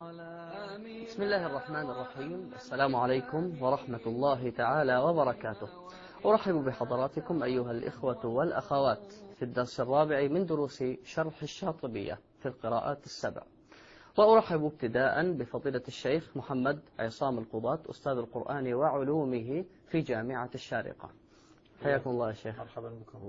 بسم الله الرحمن الرحيم. السلام عليكم ورحمة الله تعالى وبركاته. أرحب بحضراتكم أيها الإخوة والأخوات في الدرس الرابع من دروس شرح الشاطبية في القراءات السبع. وأرحب ابتداء بفضيلة الشيخ محمد عصام القضاة أستاذ القرآن وعلومه في جامعة الشارقة. حياكم الله يا شيخ. مرحبا بكم.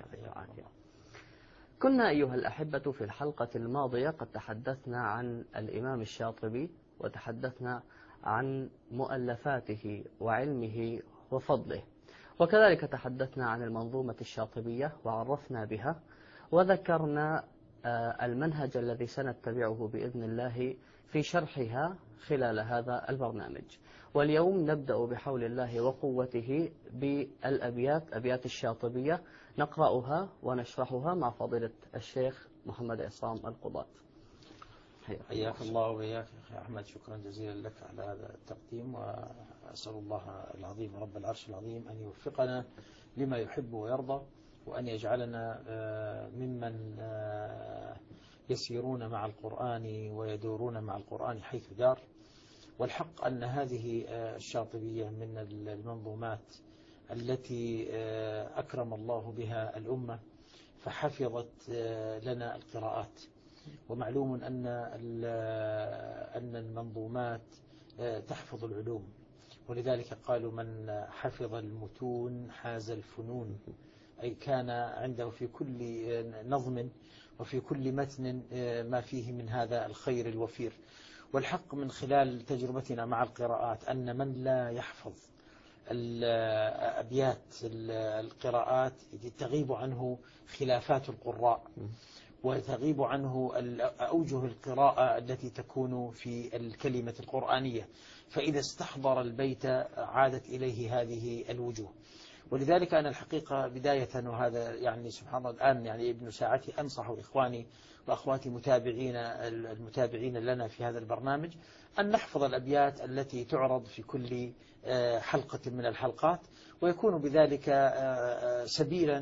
كنا أيها الأحبة في الحلقة الماضية قد تحدثنا عن الإمام الشاطبي وتحدثنا عن مؤلفاته وعلمه وفضله، وكذلك تحدثنا عن المنظومة الشاطبية وعرفنا بها وذكرنا المنهج الذي سنتبعه بإذن الله في شرحها خلال هذا البرنامج. واليوم نبدأ بحول الله وقوته أبيات الشاطبية، نقرأها ونشرحها مع فضيلة الشيخ محمد عصام القضاة. حياك الله وإياك أخي أحمد، شكرا جزيلا لك على هذا التقديم، وأسأل الله العظيم رب العرش العظيم أن يوفقنا لما يحب ويرضى، وأن يجعلنا ممن يسيرون مع القرآن ويدورون مع القرآن حيث دار. والحق أن هذه الشاطبية من المنظومات التي أكرم الله بها الأمة فحفظت لنا القراءات. ومعلوم أن المنظومات تحفظ العلوم، ولذلك قالوا من حفظ المتون حاز الفنون، أي كان عنده في كل نظم وفي كل متن ما فيه من هذا الخير الوفير. والحق من خلال تجربتنا مع القراءات أن من لا يحفظ أبيات القراءات تغيب عنه خلافات القراء، وتغيب عنه أوجه القراءة التي تكون في الكلمة القرآنية، فإذا استحضر البيت عادت إليه هذه الوجوه. ولذلك أنا الحقيقة بداية، وهذا يعني سبحان الله الآن يعني ابن ساعتي، أنصح إخواني وأخواتي المتابعين لنا في هذا البرنامج أن نحفظ الأبيات التي تعرض في كل حلقة من الحلقات، ويكون بذلك سبيلا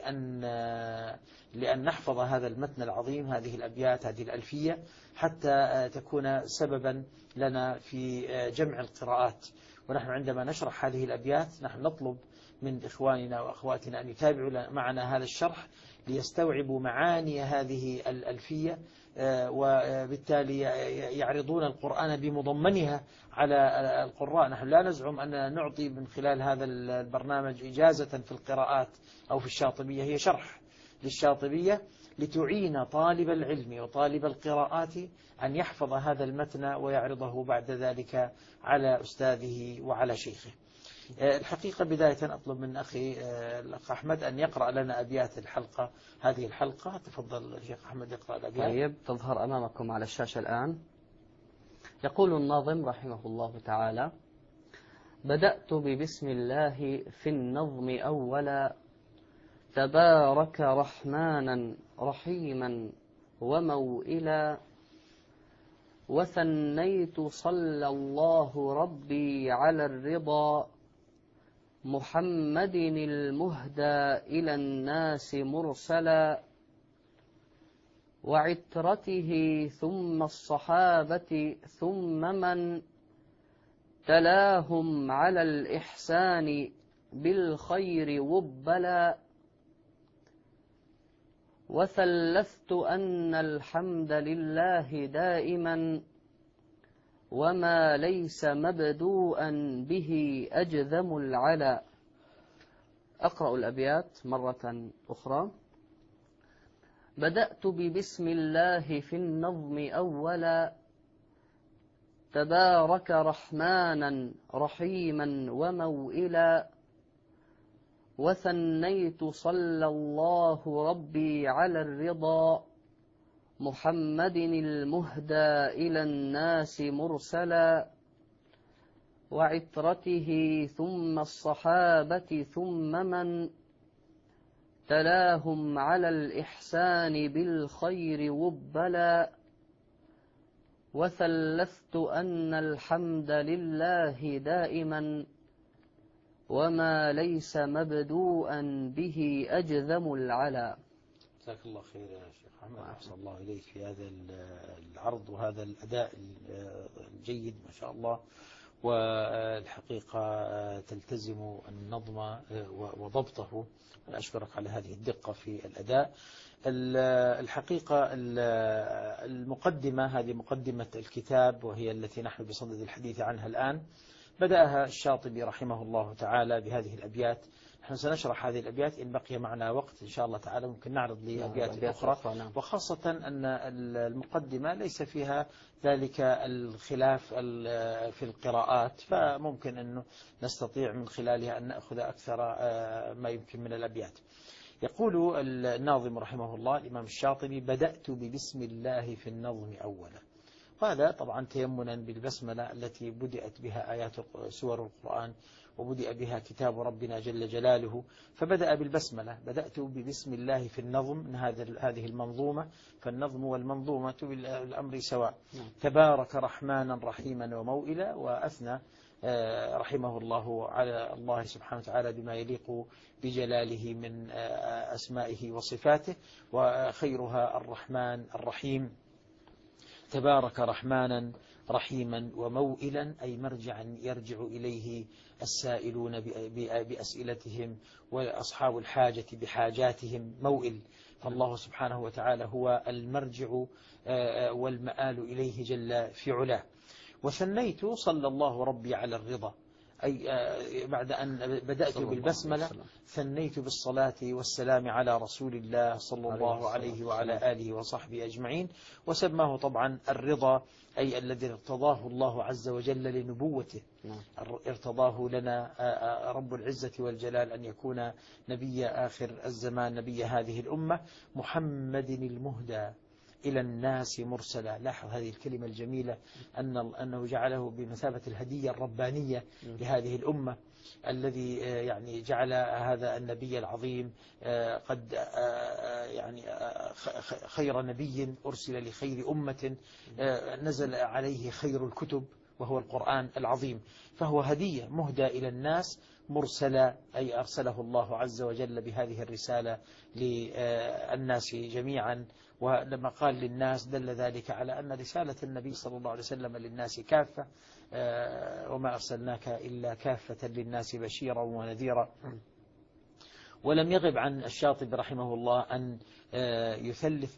لأن نحفظ هذا المتن العظيم، هذه الأبيات، هذه الألفية، حتى تكون سببا لنا في جمع القراءات. ونحن عندما نشرح هذه الأبيات نحن نطلب من إخواننا وأخواتنا أن يتابعوا معنا هذا الشرح ليستوعبوا معاني هذه الألفية، وبالتالي يعرضون القرآن بمضمنها على القراء. نحن لا نزعم أن نعطي من خلال هذا البرنامج إجازة في القراءات أو في الشاطبية، هي شرح للشاطبية لتعين طالب العلم وطالب القراءات أن يحفظ هذا المتن ويعرضه بعد ذلك على أستاذه وعلى شيخه. الحقيقة بداية أطلب من أخي الأخ أحمد أن يقرأ لنا أبيات الحلقة، هذه الحلقة. تفضل الشيخ أحمد يقرأ الأبيات. طيب، تظهر أمامكم على الشاشة الآن. يقول الناظم رحمه الله تعالى: بدأت ببسم الله في النظم أولا، تبارك رحمانا رحيما وموئلا، وثنيت صلى الله ربي على الرضا، محمد المهدى إلى الناس مرسلا، وعترته ثم الصحابة ثم من تلاهم على الإحسان بالخير وبلا، وثلثت أن الحمد لله دائما، وما ليس مبدوءا به أجذم العلا. أقرأ الأبيات مرة أخرى. بدأت ببسم الله في النظم أولا، تبارك رحمانا رحيما وموئلا، وثنيت صلى الله ربي على الرضا، محمد المهدى إلى الناس مرسلا، وعترته ثم الصحابة ثم من تلاهم على الإحسان بالخير وبلا، وثلثت أن الحمد لله دائما، وما ليس مبدوءا به أجذم العلا. جزاك الله خير يا شيخ أحمد، أحسن الله إليك في هذا العرض وهذا الأداء الجيد ما شاء الله. والحقيقة تلتزم النظم وضبطه، أشكرك على هذه الدقة في الأداء. الحقيقة المقدمة، هذه مقدمة الكتاب وهي التي نحن بصدد الحديث عنها الآن، بدأها الشاطبي رحمه الله تعالى بهذه الأبيات. نحن سنشرح هذه الأبيات إن بقي معنا وقت إن شاء الله تعالى، ممكن نعرض لأبيات أخرى، وخاصة أن المقدمة ليس فيها ذلك الخلاف في القراءات، فممكن أنه نستطيع من خلالها أن نأخذ أكثر ما يمكن من الأبيات. يقول الناظم رحمه الله الإمام الشاطبي: بدأت ببسم الله في النظم أولا. وهذا طبعا تيمنا بالبسملة التي بدأت بها آيات سور القرآن وبدأ بها كتاب ربنا جل جلاله، فبدأ بالبسملة. بدأت ببسم الله في النظم من هذه المنظومة، فالنظم والمنظومة بالأمر سواء. تبارك رحمانا رحيما وموئلا، وأثنى رحمه الله على الله سبحانه وتعالى بما يليق بجلاله من أسمائه وصفاته، وخيرها الرحمن الرحيم. تبارك رحمانا رحيما وموئلا، أي مرجعا يرجع إليه السائلون بأسئلتهم وأصحاب الحاجة بحاجاتهم. موئل، فالله سبحانه وتعالى هو المرجع والمآل إليه جل في علاه. وثنيت صلى الله ربي على الرضا، أي بعد أن بدأت بالبسملة ثنيت بالصلاة والسلام على رسول الله صلى الله عليه وعلى آله وصحبه أجمعين. وسماه طبعا الرضا، أي الذي ارتضاه الله عز وجل لنبوته، ارتضاه لنا رب العزة والجلال أن يكون نبي آخر الزمان، نبي هذه الأمة، محمد المهدى إلى الناس مرسلا. لاحظ هذه الكلمة الجميلة، أنه جعله بمثابة الهدية الربانية لهذه الأمة، الذي يعني جعل هذا النبي العظيم قد يعني خير نبي أرسل لخير أمة، نزل عليه خير الكتب وهو القرآن العظيم، فهو هدية مهدى إلى الناس مرسلا، أي أرسله الله عز وجل بهذه الرسالة للناس جميعا. ولما قال للناس دل ذلك على أن رسالة النبي صلى الله عليه وسلم للناس كافة، وما أرسلناك إلا كافة للناس بشيرا ونذيرا. ولم يغب عن الشاطبي رحمه الله أن يثلث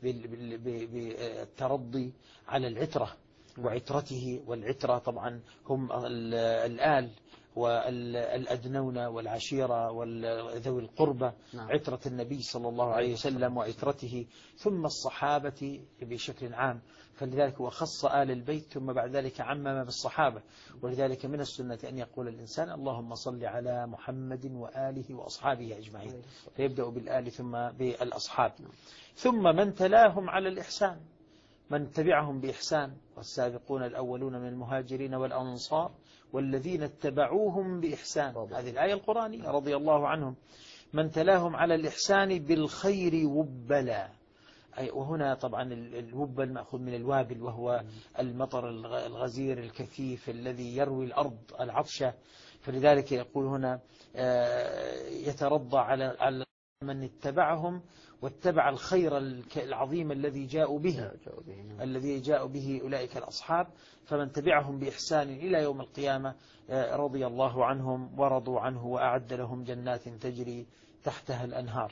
بالترضي على العترة وعترته. والعترة طبعا هم الآل والأدنون والعشيرة وذوي القربة، عترة النبي صلى الله عليه وسلم وعترته، ثم الصحابة بشكل عام. فلذلك هو خص آل البيت ثم بعد ذلك عمم بالصحابة. ولذلك من السنة أن يقول الإنسان اللهم صل على محمد وآله وأصحابه أجمعين، فيبدأ بالآل ثم بالأصحاب. ثم من تلاهم على الإحسان، من تبعهم بإحسان، والسابقون الأولون من المهاجرين والأنصار والذين اتبعوهم بإحسان. هذه الآية القرآنية رضي الله عنهم. من تلاهم على الإحسان بالخير وبلا، وهنا طبعا الوبل مأخوذ من الوابل، وهو المطر الغزير الكثيف الذي يروي الأرض العطشة. فلذلك يقول هنا يترضى على من اتبعهم واتبع الخير العظيم الذي جاءوا به أولئك الأصحاب. فمن تبعهم بإحسان إلى يوم القيامة رضي الله عنهم ورضوا عنه وأعد لهم جنات تجري تحتها الأنهار.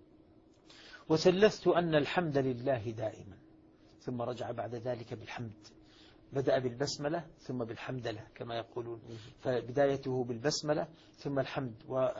وثلثت أن الحمد لله دائما، ثم رجع بعد ذلك بالحمد. بدأ بالبسملة ثم بالحمدلة كما يقولون، فبدايته بالبسملة ثم الحمد.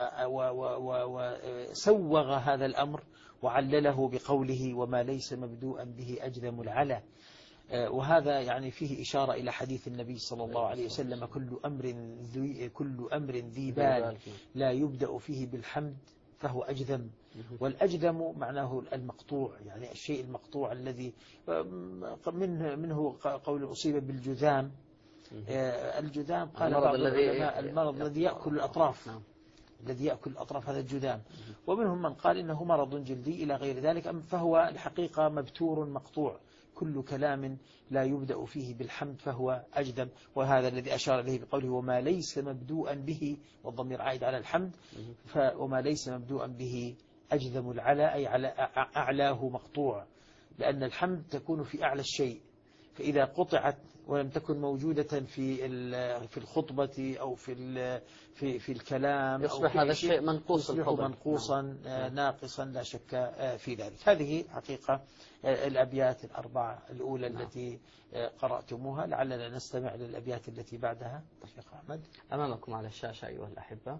وسوغ هذا الأمر وعلله بقوله وما ليس مبدوءا به أجذم العلا. وهذا يعني فيه إشارة إلى حديث النبي صلى الله عليه وسلم كل أمر ذي بال لا يبدأ فيه بالحمد فهو أجذم. والأجذم معناه المقطوع، يعني الشيء المقطوع الذي منه قول أصيب بالجذام. الجذام قال بعض العلماء المرض الذي يأكل الأطراف، الذي يأكل الأطراف هذا الجذام. ومنهم من قال إنه مرض جلدي إلى غير ذلك، فهو الحقيقة مبتور مقطوع. كل كلام لا يبدأ فيه بالحمد فهو أجذم. وهذا الذي أشار إليه بقوله وما ليس مبدوءا به، والضمير عائد على الحمد، وما ليس مبدوءا به أجذم العلا أي على أعلاه مقطوع، لأن الحمد تكون في أعلى الشيء، فإذا قطعت ولم تكن موجودة في الخطبة أو في الكلام يصبح أو هذا في شيء الشيء منقوص يصبح الفضل. منقوصا نعم. ناقصا لا شك في ذلك. هذه حقيقة الأبيات الأربعة الأولى نعم. التي قرأتموها. لعلنا نستمع للأبيات التي بعدها. شيخ أحمد أمامكم على الشاشة أيها الأحبة.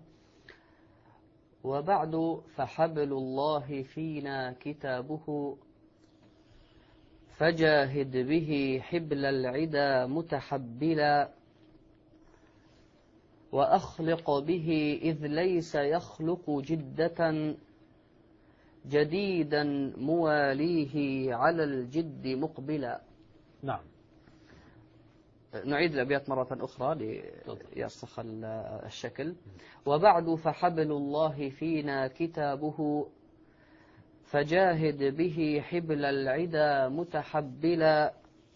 وبعد فحبل الله فينا كتابه، فجاهد به حبل العدا متحبلا، وأخلق به إذ ليس يخلق جدة، جديدا مواليه على الجد مقبلا. نعم. نعيد الأبيات مرة أخرى ليرسخ الشكل. وبعد فحبل الله فينا كتابه، فجاهد به حبل العدا متحبلا،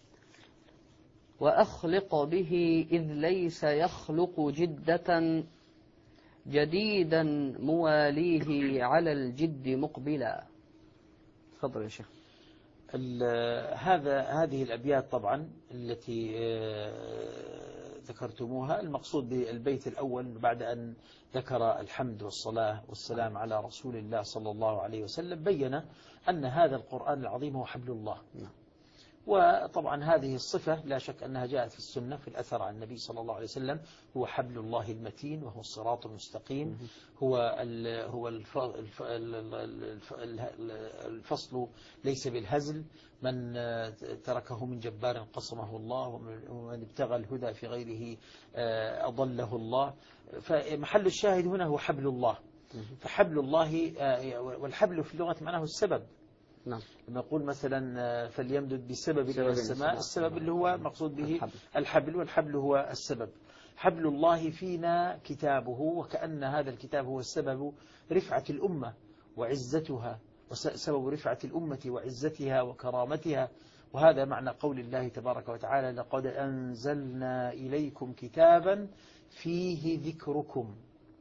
وأخلق به إذ ليس يخلق جدة، جديدا مواليه على الجد مقبلا. تفضل يا شيخ. هذه الأبيات طبعا التي ذكرتموها، المقصود بالبيت الأول بعد أن ذكر الحمد والصلاة والسلام على رسول الله صلى الله عليه وسلم، بين أن هذا القرآن العظيم هو حبل الله. وطبعا هذه الصفة لا شك أنها جاءت في السنة في الأثر عن النبي صلى الله عليه وسلم: هو حبل الله المتين وهو الصراط المستقيم، هو الفصل ليس بالهزل، من تركه من جبار قصمه الله، ومن ابتغى الهدى في غيره أضله الله. فمحل الشاهد هنا هو حبل الله. فحبل الله، والحبل في اللغة معناه السبب. نعم. لما نقول مثلا فليمدد بسبب إلى السماء، السبب اللي هو مقصود به الحبل، والحبل هو السبب. حبل الله فينا كتابه، وكأن هذا الكتاب هو السبب رفعة الأمة وعزتها، وسبب رفعة الأمة وعزتها وكرامتها. وهذا معنى قول الله تبارك وتعالى: لقد أنزلنا إليكم كتابا فيه ذكركم.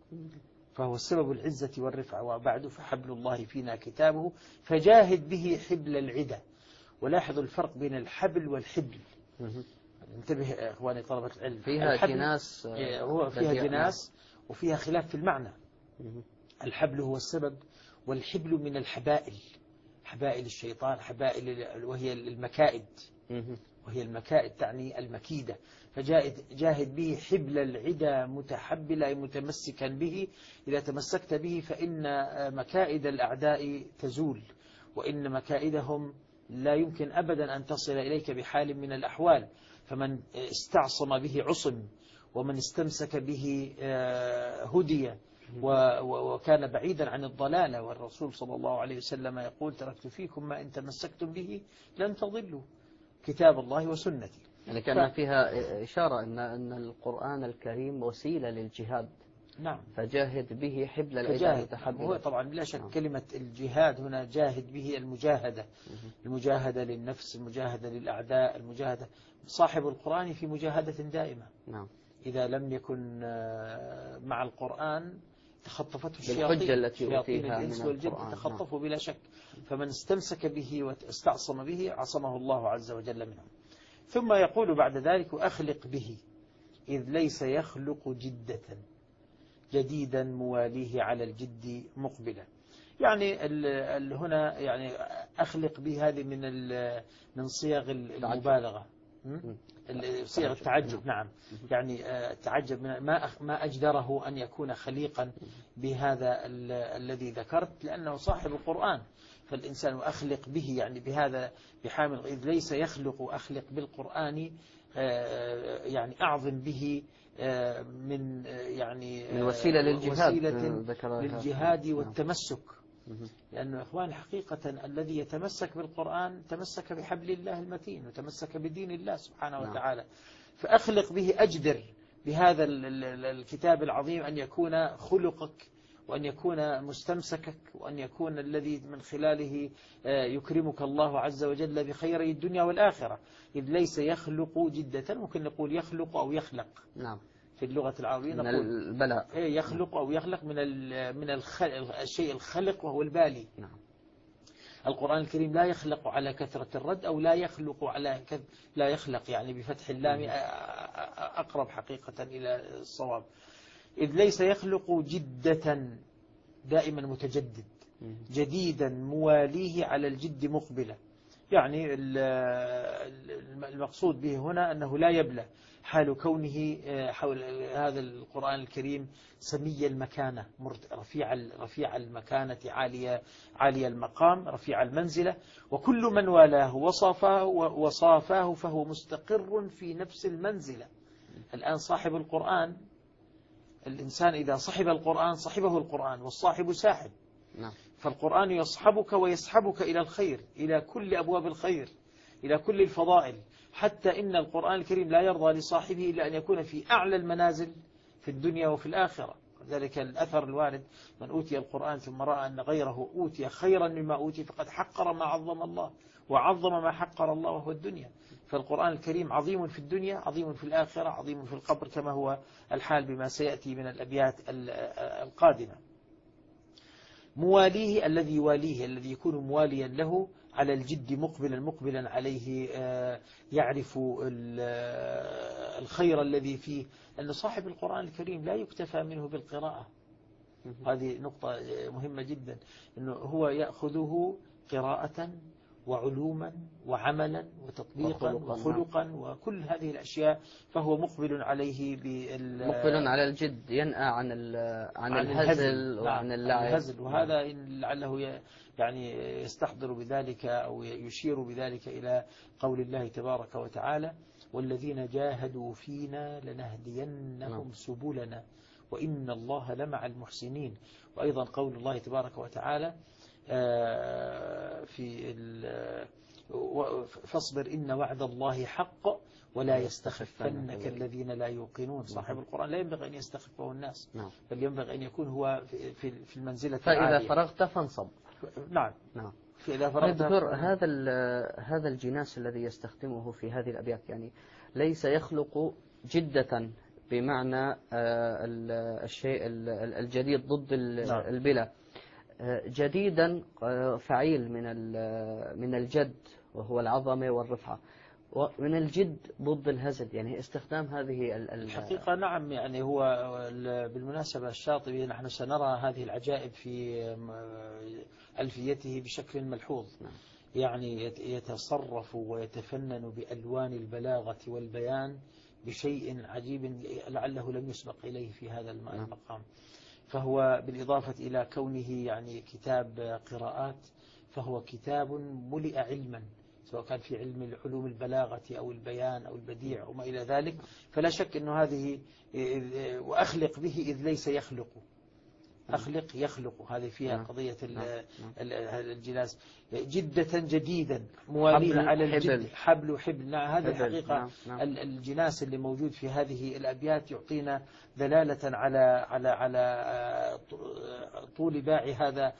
فهو السبب العزة والرفعة. وبعد فحبل الله فينا كتابه، فجاهد به حبل العدة. ولاحظوا الفرق بين الحبل والحبل. انتبه إخواني طلبة العلم، فيها جناس، فيها جناس وفيها خلاف في المعنى. الحبل هو السبب، والحبل من الحبائل، حبائل الشيطان، حبائل وهي المكائد، وهي المكائد تعني المكيدة. فجاهد به حبل العدا متحبلا، أي متمسكا به. إذا تمسكت به فإن مكائد الأعداء تزول، وإن مكائدهم لا يمكن أبدا أن تصل إليك بحال من الأحوال. فمن استعصم به عصم، ومن استمسك به هدي، وكان بعيدا عن الضلالة. والرسول صلى الله عليه وسلم يقول: تركت فيكم ما إن تمسكتم به لن تضلوا، كتاب الله وسنتي. يعني كان فيها إشارة أن القرآن الكريم وسيلة للجهاد. نعم. فجاهد به حبل العدا متحبلا. هو طبعا بلا شك كلمة الجهاد هنا جاهد به المجاهدة، المجاهدة للنفس، المجاهدة للأعداء، المجاهدة. صاحب القرآن في مجاهدة دائمة. نعم. إذا لم يكن مع القرآن تخطفته الشياطين، بالحجة التي شياطين أوتيها الإنس من والجن القرآن. تخطفوا بلا شك. فمن استمسك به واستعصم به عصمه الله عز وجل منه. ثم يقول بعد ذلك: وأخلق به إذ ليس يخلق جدة، جديدا مواليه على الجد مقبلا. يعني هنا يعني أخلق به هذه من صيغ المبالغة، صيغ التعجب. نعم. يعني تعجب من ما أجدره أن يكون خليقا بهذا الذي ذكرت، لأنه صاحب القرآن. فالإنسان أخلق به يعني بهذا بحامل، إذ ليس يخلق، أخلق بالقرآن يعني أعظم به من يعني من وسيلة للجهاد والتمسك. لأنه إخواني حقيقة الذي يتمسك بالقرآن تمسك بحبل الله المتين، وتمسك بدين الله سبحانه وتعالى. فأخلق به، أجدر بهذا الكتاب العظيم أن يكون خلقك، وأن يكون مستمسكك، وأن يكون الذي من خلاله يكرمك الله عز وجل بخيري الدنيا والآخرة. إذ ليس يخلق جدة، ممكن نقول يخلق أو يخلق. نعم. في اللغة العربية من نقول البلاء. يخلق أو يخلق من الشيء الخلق وهو البالي. نعم. القرآن الكريم لا يخلق على كثرة الرد أو لا يخلق لا يخلق يعني بفتح اللام أقرب حقيقة إلى الصواب، إذ ليس يخلق جدة دائما متجدد، جديدا مواليه على الجد مقبلة. يعني المقصود به هنا أنه لا يبلى، حال كونه حول هذا القرآن الكريم سمي المكانة، رفيع المكانة، عالية المقام، رفيع المنزلة، وكل من والاه وصافاه فهو مستقر في نفس المنزلة. الآن صاحب القرآن، الإنسان إذا صحب القرآن صحبه القرآن، والصاحب ساحب. فالقرآن يصحبك ويسحبك إلى الخير، إلى كل أبواب الخير، إلى كل الفضائل، حتى إن القرآن الكريم لا يرضى لصاحبه إلا أن يكون في أعلى المنازل في الدنيا وفي الآخرة. ذلك الأثر الوارد: من أوتي القرآن ثم رأى أن غيره أوتي خيرا مما أوتي فقد حقر ما عظم الله، وعظم ما حقر الله وهو الدنيا. فالقرآن الكريم عظيم في الدنيا، عظيم في الآخرة، عظيم في القبر، كما هو الحال بما سيأتي من الأبيات القادمة. مواليه الذي يواليه، الذي يكون مواليا له على الجد مقبلا عليه، يعرف الخير الذي فيه. أن صاحب القرآن الكريم لا يكتفى منه بالقراءة، هذه نقطة مهمة جدا، أنه هو يأخذه قراءة وعلوما وعملا وتطبيقا وخلقا وكل هذه الأشياء، فهو مقبل عليه مقبل على الجد، ينأى عن الهزل وعن اللعب. وهذا إن لعله يعني يستحضر بذلك أو يشير بذلك إلى قول الله تبارك وتعالى: والذين جاهدوا فينا لنهدينهم سبلنا وإن الله لمع المحسنين. وأيضا قول الله تبارك وتعالى في فاصبر إن وعد الله حق ولا يستخفنك الذين لا يوقنون. صاحب القرآن لا ينبغي أن يستخفه الناس، بل ينبغي أن يكون هو في المنزلة العالية. فإذا فرغت فانصب. نعم. فإذا فرغت. دكتور، هذا الجناس الذي يستخدمه في هذه الأبيات يعني ليس يخلق جدة بمعنى الشيء الجديد ضد البلا، جديدا فعيل من الجد وهو العظمة والرفعة، ومن الجد ضد الهزل، يعني استخدام هذه الحقيقة. نعم، يعني هو بالمناسبة الشاطبي نحن سنرى هذه العجائب في ألفيته بشكل ملحوظ. يعني يتصرف ويتفنن بألوان البلاغة والبيان بشيء عجيب لعله لم يسبق إليه في هذا المقام. فهو بالإضافة إلى كونه يعني كتاب قراءات، فهو كتاب ملئ علما، سواء كان في علوم البلاغة أو البيان أو البديع وما إلى ذلك. فلا شك أنه هذه وأخلق به إذ ليس يخلق، أخلق يخلق، هذه فيها قضية الجلاس. جدة جديدا مواليه على الجد، حبل وحبل. هذه الحقيقة الجناس اللي موجود في هذه الأبيات يعطينا دلالة على طول باع هذا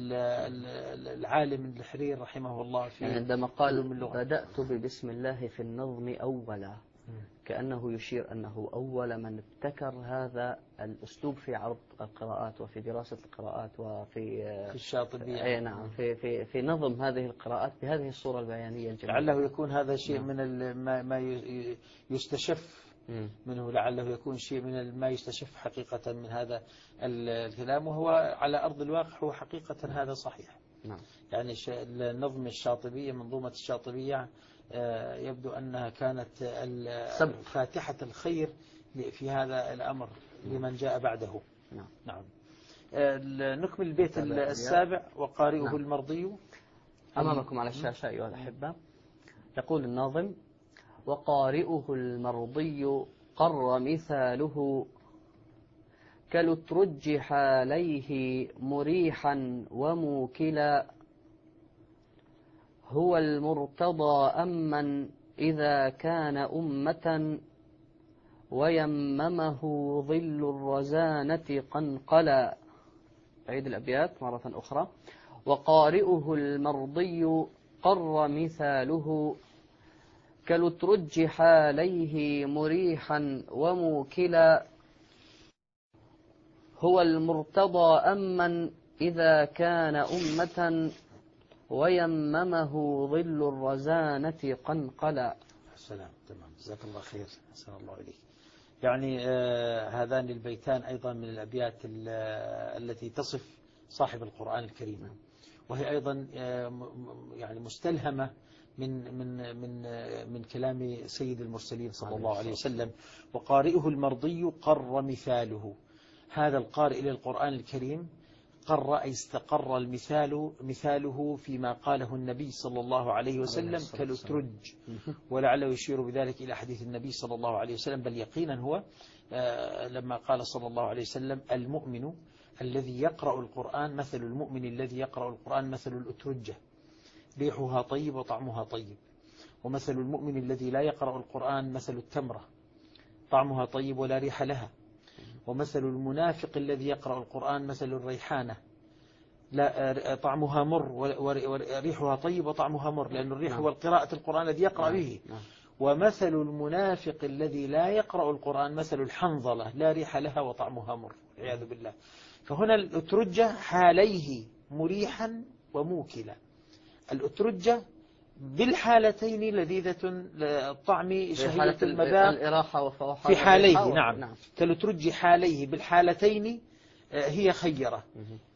العالم الحرير رحمه الله في عندما قال بدأت ببسم الله في النظم أولا، كأنه يشير أنه أول من ابتكر هذا الأسلوب في عرض القراءات وفي دراسة القراءات وفي الشاطبية. أي نعم، في نظم هذه القراءات بهذه الصورة البيانية الجميلة. لعله يكون هذا شيء من ما يستشف منه، لعله يكون شيء من ما يستشف حقيقة من هذا الكلام، وهو على أرض الواقع هو حقيقة هذا صحيح. يعني النظم الشاطبية، منظومة الشاطبية، يبدو أنها كانت فاتحة الخير في هذا الأمر لمن جاء بعده. نعم. نكمل البيت السابع: وقارئه المرضي. أمامكم على الشاشة أيها الأحبة. يقول الناظم: وقارئه المرضي قر مثاله كالترج حاليه مريحا وموكلا، هو المرتضى أمن إذا كان أمة ويممه ظل الرزانة قنقلا. أعيد الأبيات مرة أخرى: وقارئه المرضي قر مثاله كالترج حاليه مريحا وموكلا، هو المرتضى أمن إذا كان أمة ويممه ظل الرزانة قنقلا. السلام، تمام، جزاك الله خير، أحسن الله إليك. يعني هذان البيتان أيضا من الأبيات التي تصف صاحب القرآن الكريم، وهي أيضا يعني مستلهمة من كلام سيد المرسلين صلى الله عليه وسلم: وقارئه المرضي قر مثاله. هذا القارئ للقرآن الكريم قر أي استقر مثاله فيما قاله النبي صلى الله عليه وسلم كالأترج، ولعله يشير بذلك إلى حديث النبي صلى الله عليه وسلم، بل يقينا هو لما قال صلى الله عليه وسلم: المؤمن الذي يقرأ القرآن مثل المؤمن الذي يقرأ القرآن مثل الأترجة، ريحها طيب وطعمها طيب. ومثل المؤمن الذي لا يقرأ القرآن مثل التمرة، طعمها طيب ولا ريح لها. ومثل المنافق الذي يقرأ القرآن مثل الريحانة، لا طعمها مر وريحها طيب وطعمها مر، لأن الريح هو قراءة القرآن الذي يقرأ به. ومثل المنافق الذي لا يقرأ القرآن مثل الحنظلة، لا ريح لها وطعمها مر، والعياذ بالله. فهنا الأترجة حاليه مريحا وموكلا. الأترجة بالحالتين لذيذة الطعم شهية المذاق في حاليه، نعم. كالأترج حاليه بالحالتين هي خيرة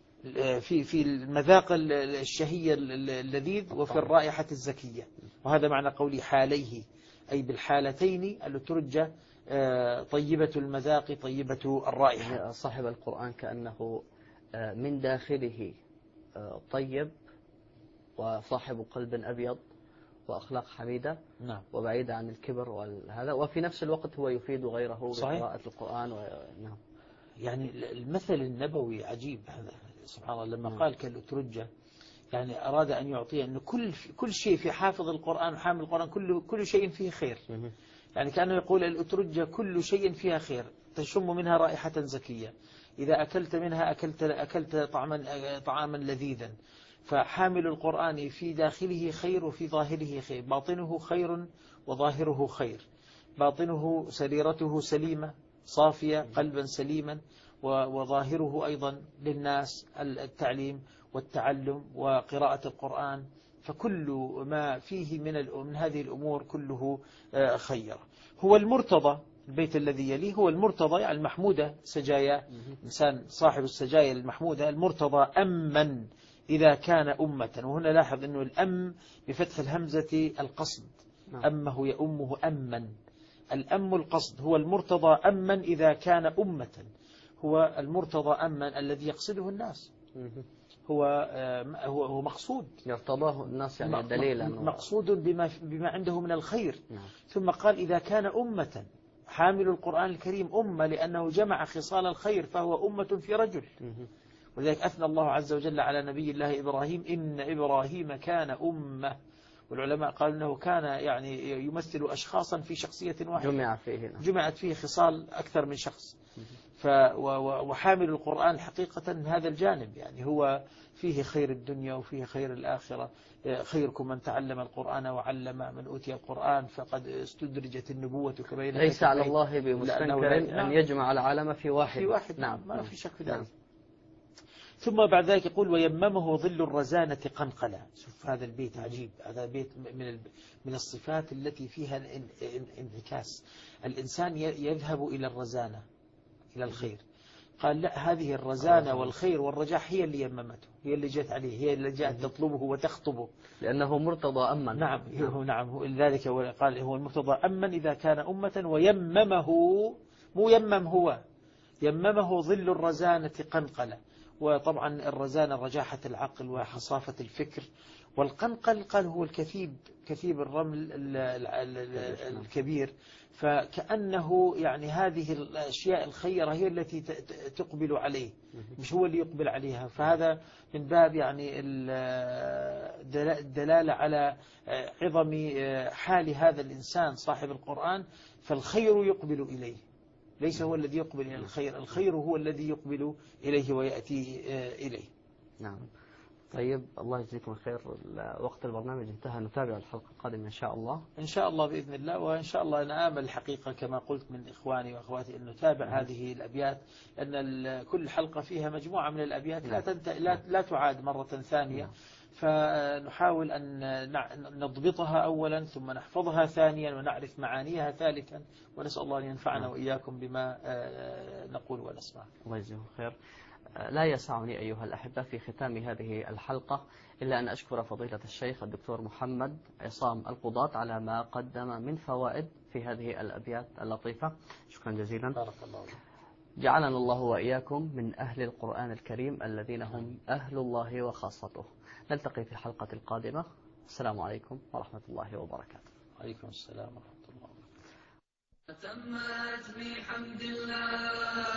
في المذاق الشهية اللذيذ وفي الرائحة الزكية، وهذا معنى قولي حاليه، أي بالحالتين الأترجة طيبة المذاق طيبة الرائحة. صاحب القرآن كأنه من داخله طيب وصاحب قلب أبيض وأخلاق حميدة، نعم، وبعيدة عن الكبر وهذا، وفي نفس الوقت هو يفيد غيره بقراءة القرآن نعم. يعني المثل النبوي عجيب هذا، سبحان الله، لما قال كالأترجة يعني أراد أن يعطيه أن كل شيء في حافظ القرآن وحامل القرآن كل شيء فيه خير. يعني كأنه يقول الأترجة كل شيء فيها خير، تشم منها رائحة زكية، إذا أكلت منها أكلت طعاما لذيذا. فحامل القرآن في داخله خير وفي ظاهره خير، باطنه خير وظاهره خير، باطنه سريرته سليمة صافية قلبا سليما، وظاهره أيضا للناس التعليم والتعلم وقراءة القرآن. فكل ما فيه من هذه الأمور كله خير. هو المرتضى، البيت الذي يليه هو المرتضى، يعني المحمودة سجايا، إنسان صاحب السجايا المحمودة. المرتضى أمن إذا كان أمة، وهنا لاحظ أنه الأم بفتح الهمزة القصد، أمه يأمه أمن، الأم القصد. هو المرتضى أمن إذا كان أمة، هو المرتضى أمن الذي يقصده الناس، هو مقصود، يرتضاه الناس، يعني دليلا مقصود بما عنده من الخير. ثم قال إذا كان أمة، حامل القرآن الكريم أمة لأنه جمع خصال الخير، فهو أمة في رجل. ولذلك أثنى الله عز وجل على نبي الله إبراهيم: إن إبراهيم كان أمة. والعلماء قالوا أنه كان يعني يمثل أشخاصا في شخصية واحدة، جمعت فيه خصال أكثر من شخص. وحامل القرآن حقيقة من هذا الجانب، يعني هو فيه خير الدنيا وفيه خير الآخرة. خيركم من تعلم القرآن وعلم، من أوتي القرآن فقد استدرجت النبوة كما ليس على الله بمستنكر أن يجمع العالم في واحد. نعم، ما في شك في ذلك. ثم بعد ذلك يقول: ويممه ظل الرزانة قنقلا. شوف هذا البيت عجيب، هذا بيت من الصفات التي فيها الانعكاس. الإنسان يذهب إلى الرزانة، إلى الخير. قال لا، هذه الرزانة والخير والرجاح هي اللي يممته، هي اللي جاءت عليه، هي اللي جاءت تطلبه وتخطبه، لأنه مرتضى أمن. نعم، لذلك قال هو المرتضى أمن إذا كان أمة، ويممه، مو يمم هو، يممه ظل الرزانة قنقلة. وطبعا الرزانة رجاحة العقل وحصافة الفكر. والقنقل قال هو كثيب الرمل الكبير. فكأنه يعني هذه الأشياء الخيرة هي التي تقبل عليه، مش هو اللي يقبل عليها. فهذا من باب يعني الدلالة على عظم حال هذا الإنسان صاحب القرآن. فالخير يقبل إليه، ليس هو الذي يقبل إلى الخير، الخير هو الذي يقبل إليه ويأتي إليه. نعم. طيب، الله يجزيكم الخير. وقت البرنامج انتهى، نتابع الحلقة القادمة إن شاء الله. إن شاء الله بإذن الله. وإن شاء الله أنا آمل الحقيقة كما قلت من إخواني وأخواتي أن نتابع هذه الأبيات، لأن كل حلقة فيها مجموعة من الأبيات لا تعاد مرة ثانية. فنحاول أن نضبطها أولا، ثم نحفظها ثانيا، ونعرف معانيها ثالثا. ونسأل الله أن ينفعنا وإياكم بما نقول ونسمع. الله يجزيكم خير. لا يسعني أيها الأحبة في ختام هذه الحلقة إلا أن أشكر فضيلة الشيخ الدكتور محمد عصام القضاة على ما قدم من فوائد في هذه الأبيات اللطيفة. شكرا جزيلا. بارك الله فيك. جعلنا الله وإياكم من أهل القرآن الكريم الذين هم أهل الله وخاصته. نلتقي في الحلقة القادمة. السلام عليكم ورحمة الله وبركاته. وعليكم السلام ورحمة الله. تمت بحمد الله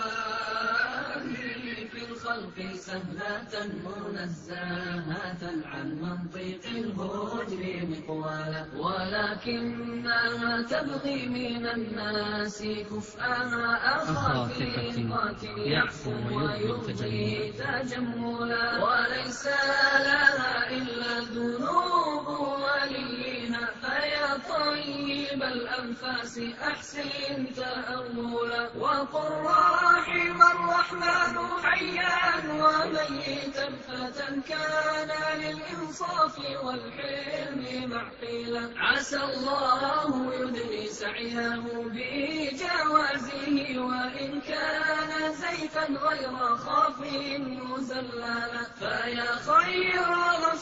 في الخلق سهلة منزهة عن منطق الهجر مقوالا، ولكنها تبغي من الناس كفءها أخافقة يعفو ويبغي تجملا، وليس لها إلا الذنوب وليها، فيا طيب الأنفاس أحسن تأولا، وقل رحم الرحمن حيا وميتا فتى كان للإنصاف والحلم معقلا، عسى الله يدني سعيه بجوازه، وإن كان زيفا غير خاف مزللا، فيا خير